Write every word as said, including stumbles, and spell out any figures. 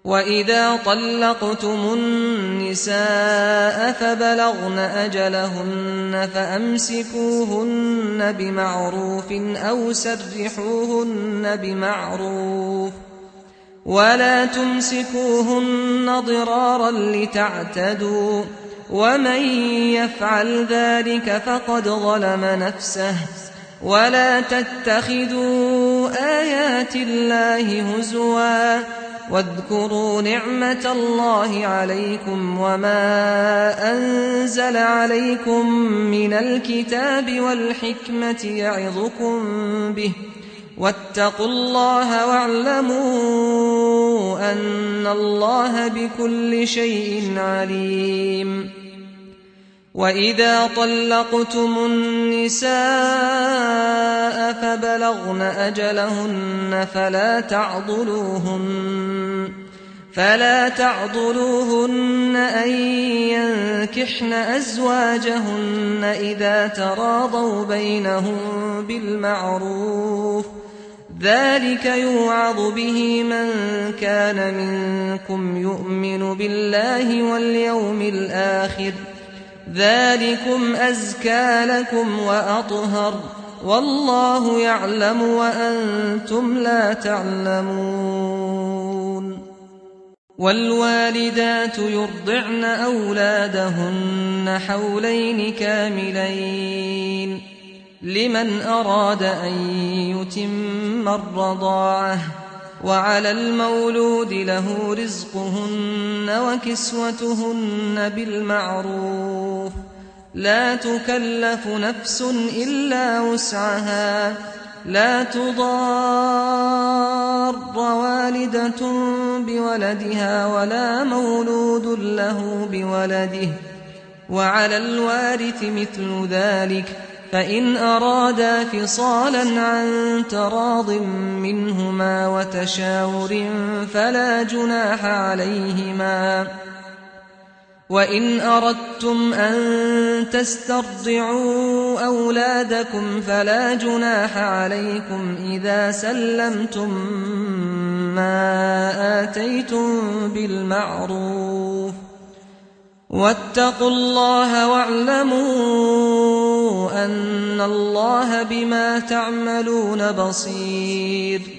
وإذا طلقتم النساء فبلغن أجلهن فأمسكوهن بمعروف أو سرحوهن بمعروف ولا تمسكوهن ضرارا لتعتدوا ومن يفعل ذلك فقد ظلم نفسه ولا تتخذوا آيات الله هزوا واذكروا نعمة الله عليكم وما أنزل عليكم من الكتاب والحكمة يعظكم به واتقوا الله واعلموا أن الله بكل شيء عليم. وإذا طلقتم النساء فبلغن أجلهن فلا تعضلوهن فلا تعضلوهن أن ينكحن أزواجهن إذا تراضوا بينهم بالمعروف ذلك يوعظ به من كان منكم يؤمن بالله واليوم الآخر ذلكم أزكى لكم وأطهر والله يعلم وأنتم لا تعلمون. والوالدات يرضعن أولادهن حولين كاملين لمن أراد أن يتم الرضاعة وعلى المولود له رزقهن وكسوتهن بالمعروف لا تكلف نفس إلا وسعها لا تضار والدة بولدها ولا مولود له بولده وعلى الوارث مثل ذلك فإن أرادا فصالا عن تراض منهما وتشاور فلا جناح عليهما. وإن أردتم أن تسترضعوا أولادكم فلا جناح عليكم إذا سلمتم ما آتيتم بالمعروف واتقوا الله واعلموا أن الله بما تعملون بصير.